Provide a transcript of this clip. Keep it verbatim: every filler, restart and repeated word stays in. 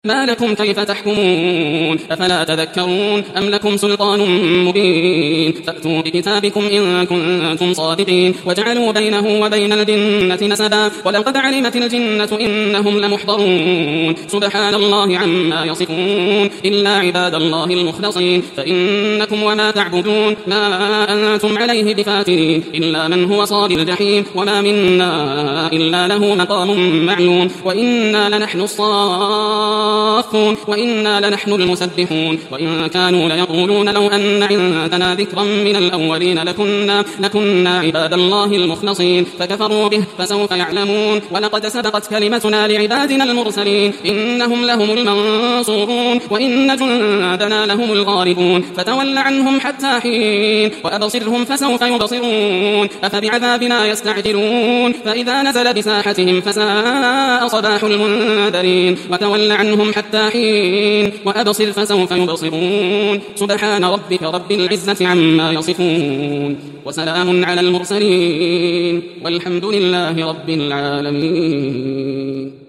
ما لكم كيف تحكمون أفلا تذكرون أم لكم سلطان مبين فأتوا بكتابكم إن كنتم صادقين وجعلوا بينه وبين الجنة نسبا ولقد علمت الجنة إنهم لمحضرون سبحان الله عما يصفون إلا عباد الله المخلصين فإنكم وما تعبدون ما أنتم عليه بفاتنين إلا من هو صال الجحيم وما منا إلا له مقام معلوم وإنا لنحن الصالحون وإنا لنحن المسبحون وإن كانوا ليقولون لو أن عندنا ذكرا من الأولين لكنا, لكنا عباد الله المخلصين فكفروا به فسوف يعلمون ولقد سبقت كلمتنا لعبادنا المرسلين إنهم لهم المنصورون وإن جندنا لهم الغالبون فتول عنهم حتى حين وأبصرهم فسوف يبصرون أفبعذابنا يستعجلون فإذا نزل بساحتهم فساء صباح المنذرين وتول عنهم حتى حين وأبصر فسوف يبصرون سبحان ربك رب العزة عما يصفون وسلام على المرسلين والحمد لله رب العالمين.